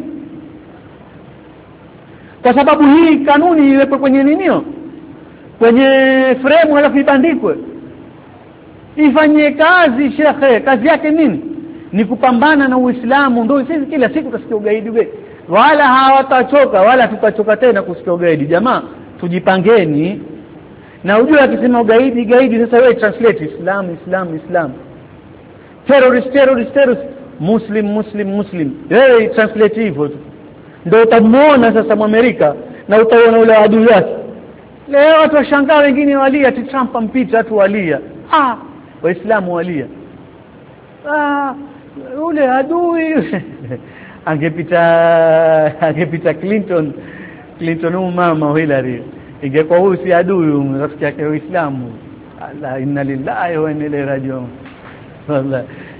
Kwa sababu hii kanuni iwepo kwenye ninio, kwenye frame halafu ibandikwe ifanyie kazi. Shekhe kazi yake nini? Ni kupambana na Uislamu. Ndio sisi kila siku tusikia ugaidi, wala hawatachoka wala tutachoka tena kusikia ugaidi. Jamaa tujipangeni. Na ujue akisema ugaidi gaidi, sasa wewe translate Islam, terrorist, Muslim, wewe translate hivyo tu, ndio utamuona sasa Amerika na utaona ule adui wake. Leo watu washangaa, wengine walia ati Trump ampita, watu walia. Waislamu walia. Ule adui angepita Clinton mama Hillary, ingekuwa huyu si adui, rafiki yake Uislamu. Allah, inna lillahi wa inna ilaihi rajiun. Wallahi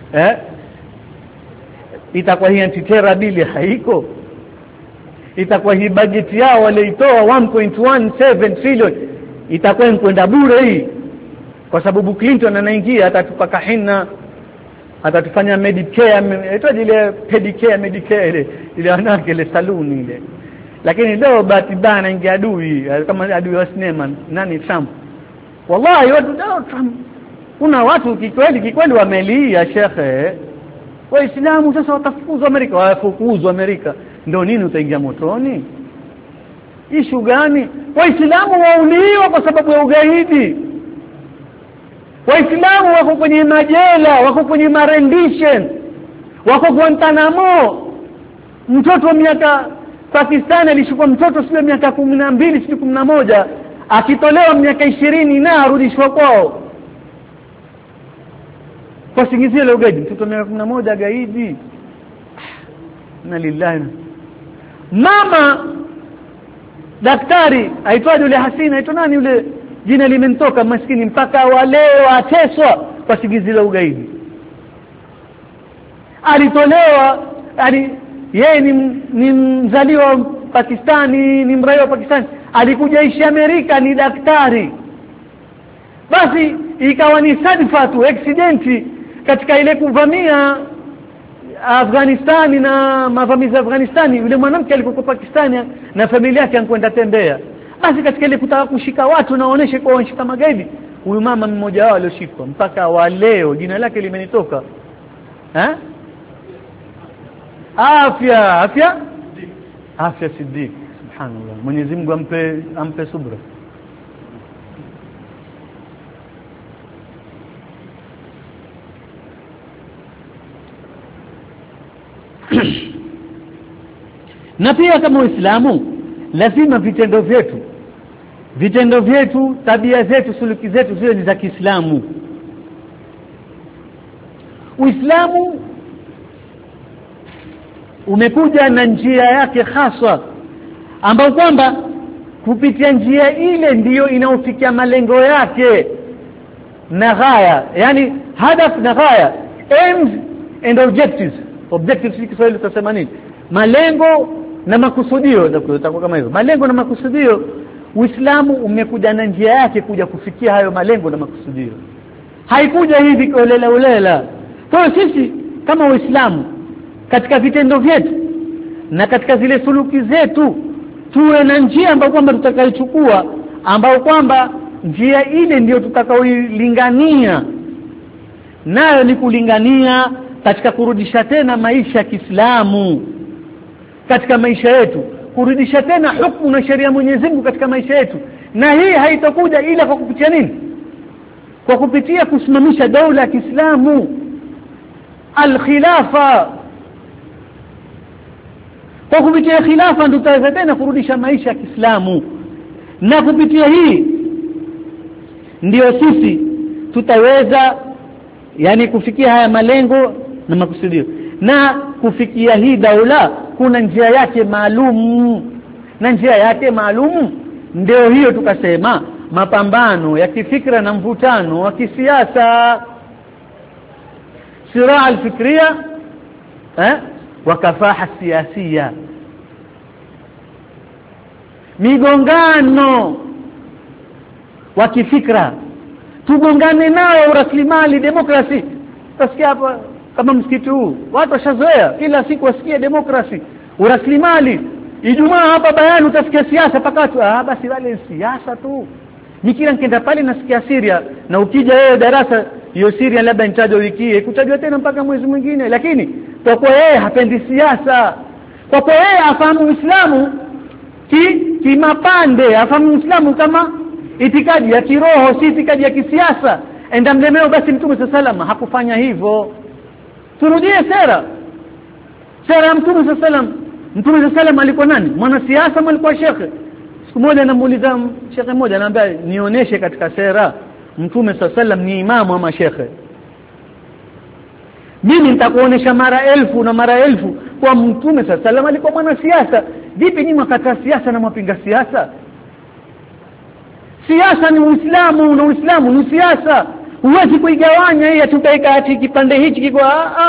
itakuwa hii anti-terror bill haiko, itakuwa hii budget yao waliitoa 1.17 trillion itakuwa kwenda bure hii, kwa sababu Clinton anaingia atatupa kahina, atatufanya Medicare, itoje ile Medicare ile wanawake ile saluni ile. Lakini leo Batibana anaingia adui kama adui wa sinema nani, Trump. Wallahi watu leo Trump, kuna watu kikweli wamelia shekhe. Waislamu sasa watafukuzwa Amerika, wafukuzwa Amerika. Ndio nini utaingia motoni? Ishu gani? Waislamu wauliwa kwa sababu ya ugaidi. Waislamu wako kwenye majela, wako kwenye rendition, wako Guantanamo. Mtoto miaka Pakistan alishukua mtoto sio miaka 12 sio 11, akitolewa miaka 20 na arudishwa kwao kwa singizio la ugaidi. Mtoto miaka 11 gaidi. Na lillahi. Mama daktari aitwaje yule Hasina, aitwa nani yule, jina limenitoka maskini, mpaka wale wateswa kwa singizio la ugaidi. Alitolewa, yeye ni mzaliwa Pakistani, ni mraia wa Pakistani, alikuja ishi Amerika, ni daktari. Basi ikawa ni sadfa tu, accident katika ile kuvamia Afghanistani na mavamizi Afghanistani. Yule mwanamke alikuwa Pakistani na familia yake anakwenda tembea. Basi katika ile kutaka kushika watu na waoneshe kwa wanashika magaidi, huyu mama mmoja wao alioshikwa mpaka wa leo jina lake limenitoka. Afya Siddiq. Subhanallah. Mwenyezi Mungu ampe subra. Na pia kama Uislamu lazima vitendo vyetu, tabia zetu, suluki zetu ziwe ni za Kiislamu. Uislamu umekuja na njia yake hasa, ambayo kwamba kupitia njia ile ndiyo inaofikia malengo yake na ghaya, yani hadaf na ghaya, aims and objectives. Objectives ni Kiswahili tutasema nini? Malengo na makusudio utakuwa kama hivyo. Malengo na makusudio, Uislamu umekuja na njia yake kuja kufikia hayo malengo na makusudio. Haikuja hivi kolela ulela. Kwa hiyo sisi kama Waislamu katika vitendo vyetu na katika zile suluki zetu tuwe na njia ambayo kwamba tutakayochukua, ambayo kwamba njia ile ndio tutakaoilingania nayo, ni kulingania katika kurudisha tena maisha ya Kiislamu katika maisha yetu, kurudisha tena hukumu na sheria Mwenyezi Mungu katika maisha yetu. Na hii haitakuja ila kwa kupitia nini? Kwa kupitia kusimamisha dola ya Kiislamu, al-khilafa. Kwa kupitia khilafa ndio tutaweza tena kurudisha maisha ya Kiislamu, na kupitia hii ndio sisi tutaweza yani kufikia haya malengo na makusudio. Na kufikia hii daula kuna njia yake maalum, na njia yake maalum ndio hiyo tukasema mapambano ya kifikra na mvutano wa kisiasa, siraa al-fikriya wa kafaha siyasia, migongano wa kifikra. Tugongane nao rasilimali demokrasi. Tasikia hapa kama msikiti huu watu washazoea kila siku wasikie demokrasi, uraslimali. Ijumaa hapa bayani utasikia siasa pakatu. Basi wale siasa tu. Nikila nikienda pale nasikia Syria, na ukija wewe darasa hiyo Syria labda nitajwa wiki kutajwa tena mpaka mwezi mwingine. Lakini kwa kuwa yeye hapendi siasa, kwa kuwa yeye afahamu Uislamu kimapande, afahamu Uislamu kama itikadi ya kiroho, si itikadi ya kisiasa, enda mlemeo. Basi Mtume sallallahu hakufanya hivyo. Turudie sera ya Mtume sallallahu. Mtume sallallahu alikuwa nani? Mwanasiasa ama alikuwa shekhe? Siku moja namuuliza shekhe mmoja, anambia nionyeshe katika sera Mtume sallallahu ni imamu ama shekhe. Mimi nitakuonesha mara elfu na mara elfu kwa Mtume sallallahu alikuwa mwanasiasa. Vipi nyinyi mkataa siasa na mpinga siasa? Siasa ni Uislamu na Uislamu ni siasa. Huwezi kuigawanya hii tutaika ati kipande hichi kiko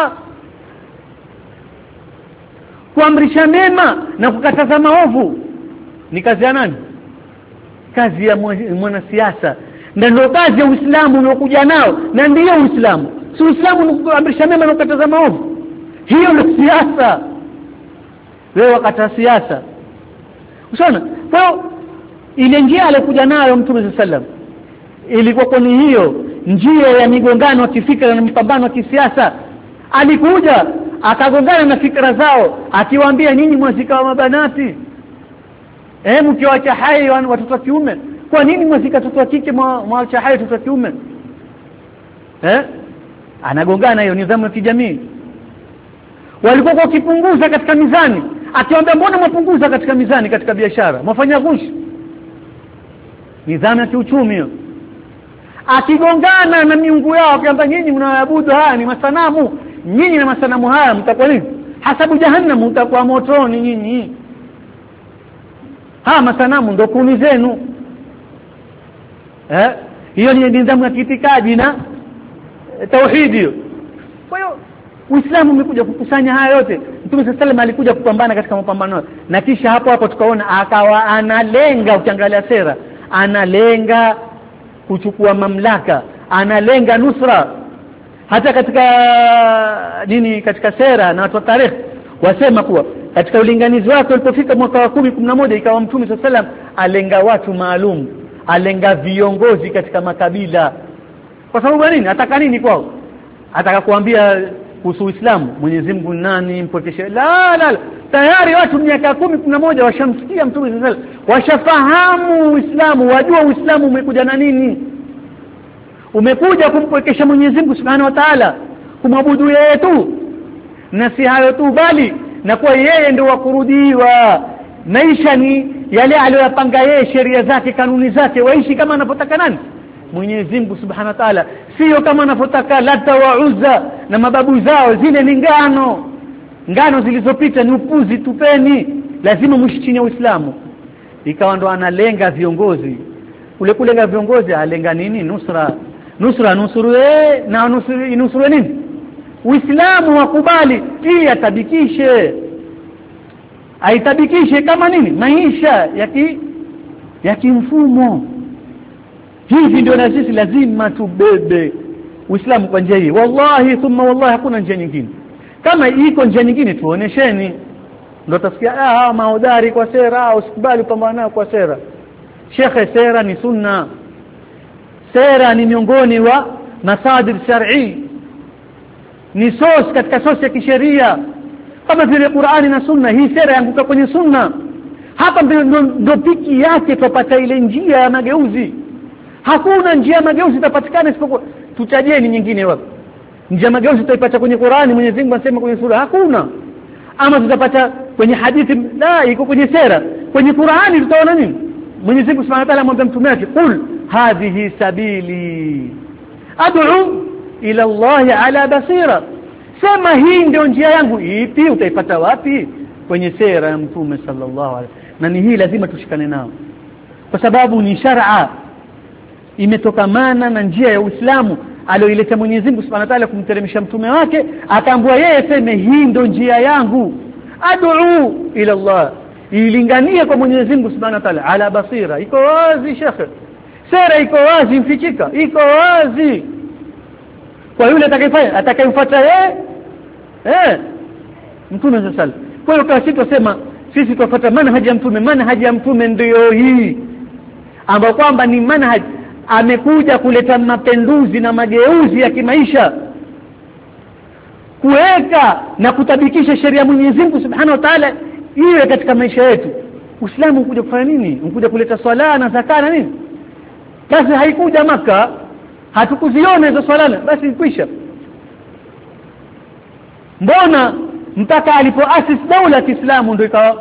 kuamrisha mema na kukataza maovu ni kazi ya nani? Kazi ya mwanasiasa. Ndio kazi ya Uislamu uliokuja nao, na ndio Uislamu. Si Uislamu ni kuamrisha mema na kukataza maovu. Hiyo ndio siasa. Wewe wakata siasa. Unaona? Kwa ile njia aliyokuja nayo Mtume sallam ilikuwa ni hiyo njia ya migongano ya kifikra na mpambano wa kisiasa. Alikuja akagongana na fikra zao, akiwaambia nyinyi mwazika wa mabanati, mkiwacha hai watoto wa kiume, kwa nini mwazika watoto wa kike mwacha hai watoto wa kiume? Anagongana hiyo nidhamu ya kijamii. Walikuwa wakipunguza katika mizani, akiwaambia mbona mwapunguza katika mizani katika biashara, mwafanya gushi? Nidhamu ya kiuchumi hiyo. Akigongana na miungu yao, akiambia nyinyi mnaabudu haya ni masanamu, nyinyi na masanamu haya mtakuwa nini? Hasabu jahannam, mtakuwa motoni nyinyi. Masanamu ndio kuni zenu. Hiyo ni nidhamu ya kiitikadi na tauhidi hiyo. Kwa hiyo Uislamu umekuja kukusanya haya yote. Mtume sallallahu alikuja kupambana katika mapambano, na kisha hapo tukaona akawa analenga, ukiangalia sera, analenga kuchukua mamlaka, analenga nusra. Hata katika katika sera na watu wa tarehe wasema kuwa katika ulinganizi wake ulipofika mwaka wa 10-11 ikawa Mtume sallallahu alenga watu maalum, alenga viongozi katika makabila. Kwa sababu nini? Ataka nini kwao? Ataka kuambia kuhusu Uislamu, Mwenyezi Mungu nani, mpokeshe. La. Tayari watu miaka 10-11 washamsikia Mtume sallallahu alaihi wasallam, washafahamu Uislamu, wajua Uislamu umekuja na nini. Umekuja kumpokesha Mwenyezi Mungu Subhanahu wa Ta'ala, kumwabudu yeye tu, na si hayo tu, bali na kwa yeye ndio wakurudiwa. Maisha ni yale aliyopanga yeye, sheria zake, kanuni zake, waishi kama anapotaka nani? Mwenyezi Mungu Subhanahu wa Ta'ala, sio kama anapotaka Lata wa Uzza na mababu zao. Zile ni ngano zilizopita, ni upuzi, tupeni. Lazima mwishi chini ya Uislamu. Ikawa ndo analenga viongozi. Kule kulenga viongozi alenga nini? Nusra nusuru na nusuru nini? Uislamu wakubali, pia tabikishe. aitabikishe kama nini maisha ya kimfumo. Hivi ndio na sisi lazima tubebe Uislamu kwa njia hii. Wallahi thumma wallahi hakuna njia nyingine. Kama iko njia nyingine tuonesheni. Ndio tasikia maudari kwa sera, usikubali kupambana kwa sera. Shekhe, sera ni sunna. Sera ni miongoni wa masadir shar'i. Ni source katika source ya kisheria. Kama vile Qur'ani na sunna, hii sera yanguka kwenye sunna. Hapa ndio piki yake tupata ile njia ya mageuzi. Hakuna njia ya mageuzi itapatikana isipokuwa tutajeni nyingine wapi. Njia ya mageuzi tutaipata kwenye Qur'ani, Mwenyezi Mungu anasema kwenye sura, hakuna. Ama tutapata kwenye hadithi, la, iko kwenye sera. Kwenye Qur'ani tutaona nini? Mwenyezi Mungu Subhanahu wa Ta'ala amwambia mtume wake, "Qul hadhihi sabili ad'u ila Allah ala basira." Sema hii ndio njia yangu. Ipi? Utaipata wapi? Kwenye sera ya mtume sallallahu alaihi. Na ni hii lazima tushikane nao. Kwa sababu ni shar'a imetokamana na njia ya Uislamu alioileta Mwenyezi Mungu Subhanahu wa Ta'ala kumteremsha mtume wake, akaambia yeye sema hii ndio njia yangu. Ad'u ila Allah. Ilinganie kwa Mwenyezi Mungu Subhanahu wa Ta'ala ala basira. Iko wazi shekhe. Sera iko wazi, mfichika. Iko wazi. Kwa yule atakayefuata yeye mtume sallallahu alaihi wasallam. Kwa hiyo kwa sisi tusema sisi tufuata manhaji ya mtume. Manhaji ya mtume ndio hii ambapo kwamba ni manhaji amekuja kuleta mapinduzi na mageuzi ya kimaisha, kuweka na kutabikisha sheria ya Mwenyezi Mungu Subhanahu wa Ta'ala iwe katika maisha yetu. Uislamu ukuja kufanya nini? Ukuja kuleta swala na zaka na nini? Basi haikuja Maka, hatukuziona hizo swala, basi kwisha. Mbona mpaka alipoasisi daula ya Kiislamu ndio ikawa?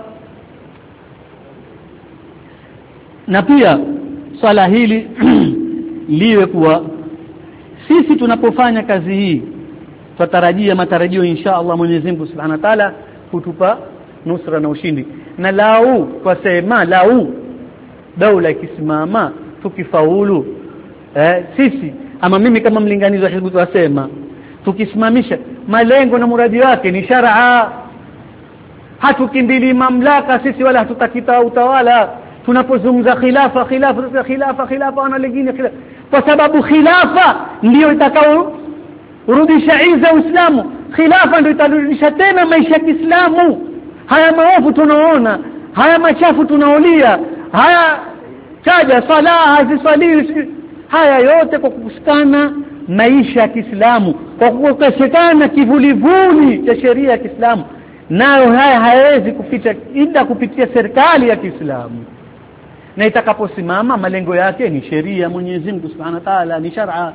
Na pia swala hili liwe kuwa sisi tunapofanya kazi hii tutarajia matarajio insha Allah Mwenyezi Mungu Subhanahu wa Ta'ala kutupa nusra na ushindi. Na lau kwa sema lau daula ikisimama tukifaulu, sisi ama mimi kama mlinganizi wa Hizbu wasema tukisimamisha malengo na muradi wake ni shar'a, hatukimbili mamlaka sisi wala hatutakita utawala. Tunapozungumza khilafa wana lingine khilafa, kwa sababu khilafa ndio itakao rudisha iza Uislamu. Khilafa ndio itarudisha tena maisha ya Kiislamu. Haya maovu tunaona, haya machafu tunaolia, haya chaja sala haziswaliwi, haya yote kwa kukusikana maisha ya Kiislamu, kwa kukosekana kivulivuli cha sheria ya Kiislamu. Nayo haya hayawezi kupita ila kupitia serikali ya Kiislamu, na itakaposimama malengo yake ni sheria ya Mwenyezi Mungu Subhanahu wa Ta'ala, ni shar'a.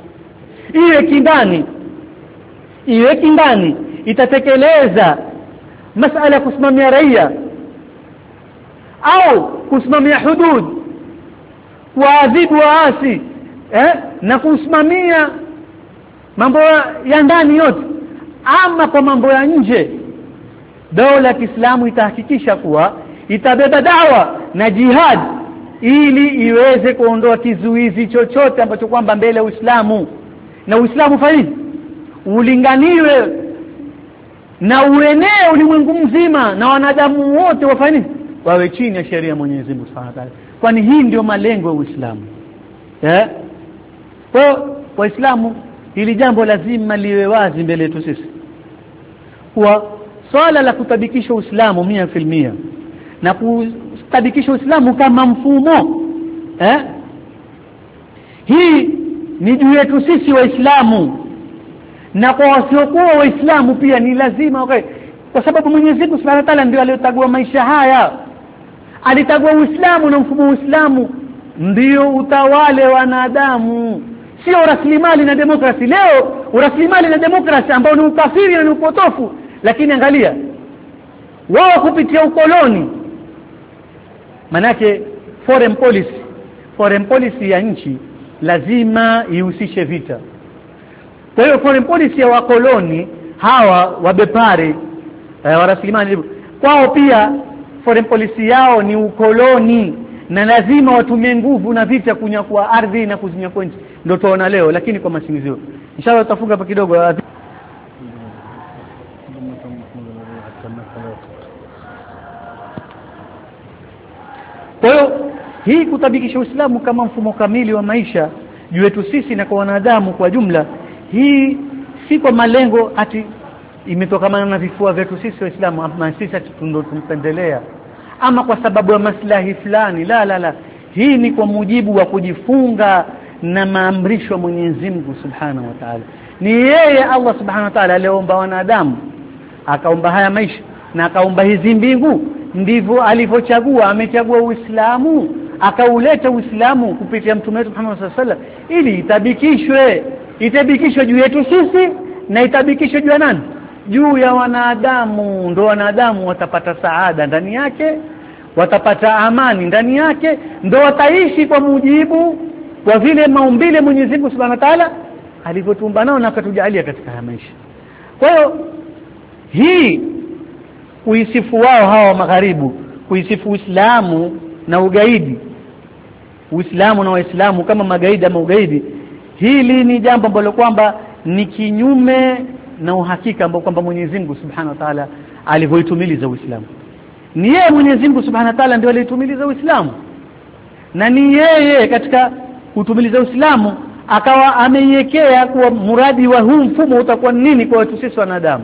Iwe kindani itatekeleza masala ya kusimamia raia au kusimamia hudud, kuadhibu waasi, na kusimamia mambo ya ndani yote. Ama kwa mambo ya nje, dola ya Kiislamu itahakikisha kuwa itabeba dawa na jihad ili iweze kuondoa kizuizi chochote ambacho kwamba mbele ya Uislamu, na Uislamu faidi ulinganiwe na uenee ulimwengu mzima, na wanadamu wote wafanye wawe chini ya sheria ya Mwenyezi Mungu Subhanahu wa Ta'ala, kwani hii ndio malengo ya Uislamu. Kwa Waislamu hili jambo lazima liwe wazi mbele yetu sisi, kwa swala la kutabikisha Uislamu 100% na kutabikisha Uislamu kama mfumo, hii ni juu yetu sisi Waislamu, na kwa wasiokuwa Waislamu pia ni lazima kwa sababu Mwenyezi Mungu Subhanahu wa Ta'ala ndio aliyotagua maisha haya. Alitagua Uislamu na mfumo wa Uislamu ndio utawale wanadamu, sio rasilimali na demokrasi. Leo rasilimali na demokrasi ambao ni ukafiri na ni upotofu, lakini angalia wao kupitia ukoloni. Manake foreign policy ya nchi lazima ihusishe vita. Kwa hiyo foreign policy ya wakoloni hawa wabepari wa rasilimali kwao pia foreign policy yao ni ukoloni, na lazima watumie nguvu na vita kunyakua ardhi na kuzinyakua nchi. Ndio tuona leo, lakini kwa masingizio. Inshallah tutafunga hapa kidogo. Kwa hiyo hii kutabikisha Uislamu kama mfumo kamili wa maisha juu yetu sisi na kwa wanadamu kwa jumla, hii si kwa malengo ati imetokana na vifua vyetu sisi Waislamu ama sisi ndio tumpendelea ama kwa sababu ya maslahi fulani. La, hii ni kwa mujibu wa kujifunga na maamrisho ya Mwenyezi Mungu Subhanahu wa Ta'ala. Ni yeye Allah Subhanahu wa Ta'ala aliomba wanadamu, akaomba haya maisha na akaomba hizi mbingu, ndivyo alivyochagua. Amechagua Uislamu, akauleta Uislamu kupitia mtume wetu Muhammad sallallahu alaihi wasallam ili itabikishwe juu yetu sisi na itabikishwe juu ya nani? Juu ya wanadamu. Ndio wanadamu watapata saada ndani yake, watapata amani ndani yake, ndio wataishi kwa mujibu wa vile maumbile Mwenyezi Mungu Subhanahu wa Ta'ala alivyotuumba nao na akatujalia katika haya maisha. Kwa hiyo hii kuisifu wao hawa magharibu, kuisifu Uislamu na ugaidi, Uislamu na Waislamu kama magaidi ama ugaidi, hili ni jambo ambalo kwamba ni kinyume na uhakika ambao kwamba Mwenyezi Mungu Subhanahu wa Ta'ala alivyoitumiliza Uislamu. Ni yeye Mwenyezi Mungu Subhanahu wa Ta'ala ndio alitumiliza Uislamu, na ni yeye katika kutumiliza Uislamu akawa ameiwekea kuwa muradi wa huu mfumo utakuwa nini kwa watu sisi wanadamu.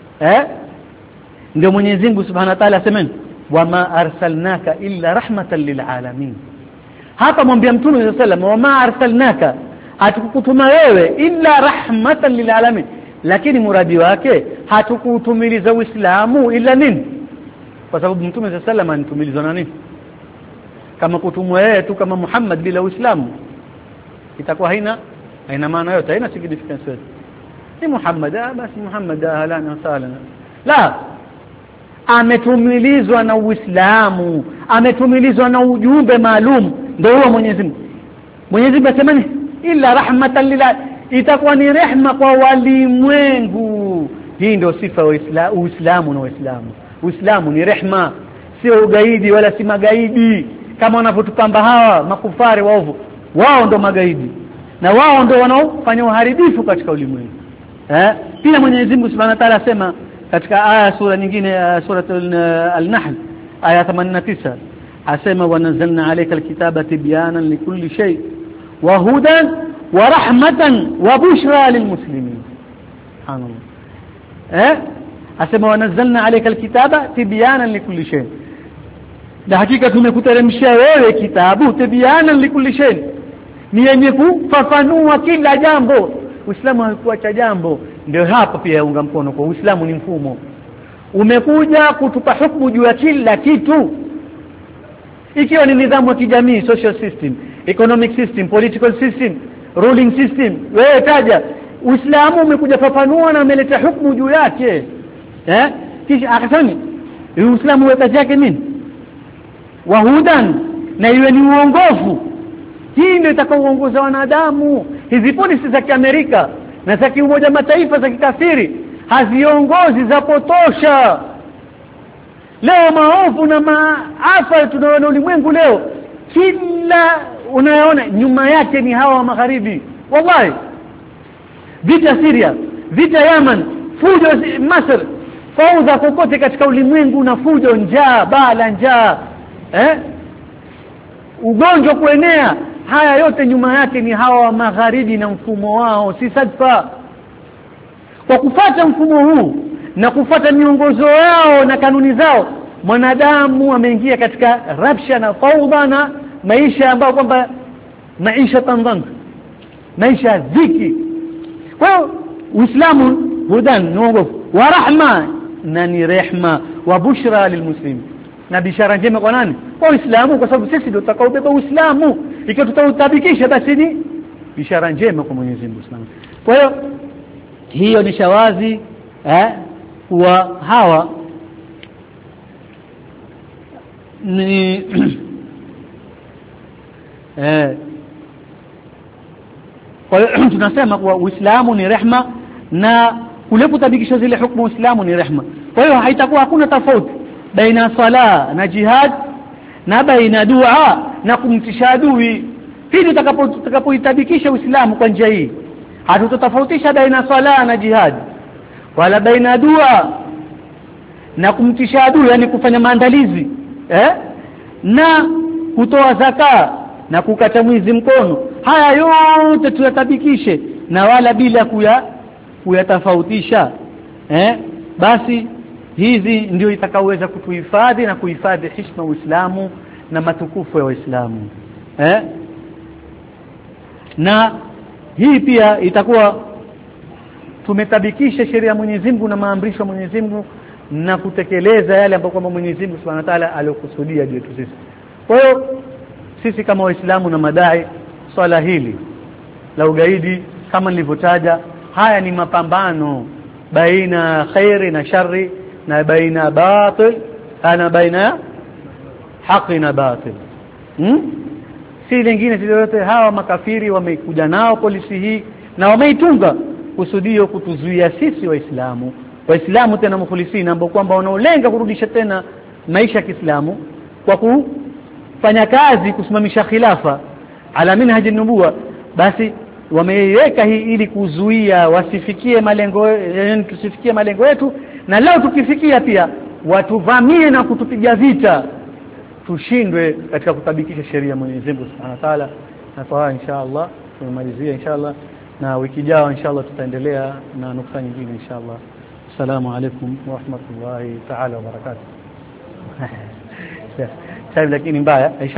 Ndio Mwenyezi Mungu Subhanahu wa Ta'ala asemeni wama arsalnaka illa rahmatan lilalamin. Hapa mwambia Mtume sallallahu alaihi wasallam wama arsalnaka, hatukukutuma wewe illa rahmatan lilalamin, lakini muradi wake hatukutumiliza Uislamu ila nini? Kwa sababu Mtume sallallahu alaihi wasallam anitumilizwa na nini? Kama kutumwa yeye tu kama Muhammad bila Uislamu itakuwa haina maana yote, haina significance yote. Si Muhammad basi Muhammad ahlan wa sahlan. La, ametumilizwa na Uislamu, ametumilizwa na ujumbe maalum, ndio huo Mwenyezi Mungu. Mwenyezi Mungu asema ni illa rahmatan lil, itakuwa ni rehema kwa walimwengu. Hii ndio sifa ya Uislamu na Waislamu. Uislamu ni rehema, sio ugaidi wala si magaidi kama wanavyotupamba hawa makufari waovu. Wao ndio magaidi na wao ndio wanaofanya uharibifu katika ulimwengu. Pia Mwenyezi Mungu Subhanahu wa Ta'ala asema katika aya sura nyingine, sura al-Nahl aya 89, asema wanazalna alayka alkitaba tibyanan likulli shay wa hudan wa rahmatan wa bushra lilmuslimin. Subhanallah. Asema wanazalna alayka alkitaba tibyanan likulli shay, na hakika tumekuteremshia wewe kitabu tibyanan likulli shay, ni yenye kufafanua kila jambo. Uislamu hakuacha jambo. Ndio hapa pia unga mkono kwa Uislamu ni mfumo, umekuja kutupa hukumu juu ya kila kitu, ikiwa ni nidhamu ya kijamii, social system, economic system, political system, ruling system. Wewe taja, Uislamu umekuja fafanua na ameleta hukumu juu yake. Kisha akasema Uislamu wewe kazi yake nini? Wahudan, na iwe ni uongofu. Hii ndio itakaoongoza wanadamu. Hizi polisi za Amerika na za Umoja Mataifa za kikafiri haziongozi, za potosha. Leo maovu na maafa tunaona ulimwengu leo, kila unayoona nyuma yake ni hawa wa magharibi. Wallahi, vita Syria, vita Yemen, fujo Masr, fauza kokote katika ulimwengu na fujo, njaa, bala njaa, ugonjwa kuenea, haya yote nyuma yake ni hawa wa magharibi na mfumo wao. Si sadfa. Kwa kufuata mfumo huu na kufuata miongozo yao na kanuni zao, mwanadamu ameingia katika rabsha na fauda na maisha ambayo kwamba maisha tanzan, maisha dhiki. Kwa hiyo Uislamu hudan, mwongofu, wa rahma, na ni rehma, wa bushra lilmuslimin, na bishara njema kwa nani? Kwa Uislamu, kwa sababu sisi ndio tutakaobeba Uislamu. Ikiwa tutautabikisha basi ni bishara njema kwa Mwenyezi Mungu Subhanahu. Kwa hiyo hiyo ni shawazi kwa hawa ni kwa hiyo tunasema kwa Uislamu ni rehma, na kule kutabikisha zile hukumu Uislamu ni rehma. Kwa hiyo haitakuwa hakuna tofauti baina sala na jihad na baina dua na kumtisha adui. Hili tutakapoitabikisha Uislamu kwa njia hii, hatutotofautisha baina sala na jihad wala baina dua na kumtisha adui, yani kufanya maandalizi na kutoa zaka na kukata mwizi mkono, haya yote tuyatabikishe na wala bila kuyatofautisha, basi hizi ndio itakaweza kutuhifadhi na kuhifadhi heshima Uislamu na matukufu ya Waislamu. Na hii pia itakuwa tumetabikisha sheria ya Mwenyezi Mungu na maamrisho ya Mwenyezi Mungu na kutekeleza yale ambayo kwamba Mwenyezi Mungu Subhanahu wa Ta'ala aliyokusudia juu yetu sisi. Kwa hiyo sisi kama Waislamu na madai, swala hili la ugaidi kama nilivyotaja, haya ni mapambano baina khairi na shari, na baina batil na baina haki na batil. Si lingine si yote, hawa makafiri wamekuja nao polisi hii na wameitunga kusudio kutuzuia sisi Waislamu tena mukhlisina ambao kwamba wanaolenga kurudisha tena maisha ya Kiislamu kwa kufanya kazi kusimamisha khilafa ala minhaj an-nubuwa. Basi wameiweka hii ili kuzuia wasifikie malengo, yani tusifikie malengo yetu, na leo tukifikia pia watuvamie na kutupiga vita tushindwe katika kutabikisha sheria ya Mwenyezi Mungu Subhanahu wa Ta'ala. Na kwa inshallah tumemalizia inshallah, na wiki ijayo inshallah tutaendelea na nukta nyingine inshallah. Assalamu alaykum wa rahmatullahi ta'ala wa barakatuh. Lakini mbaya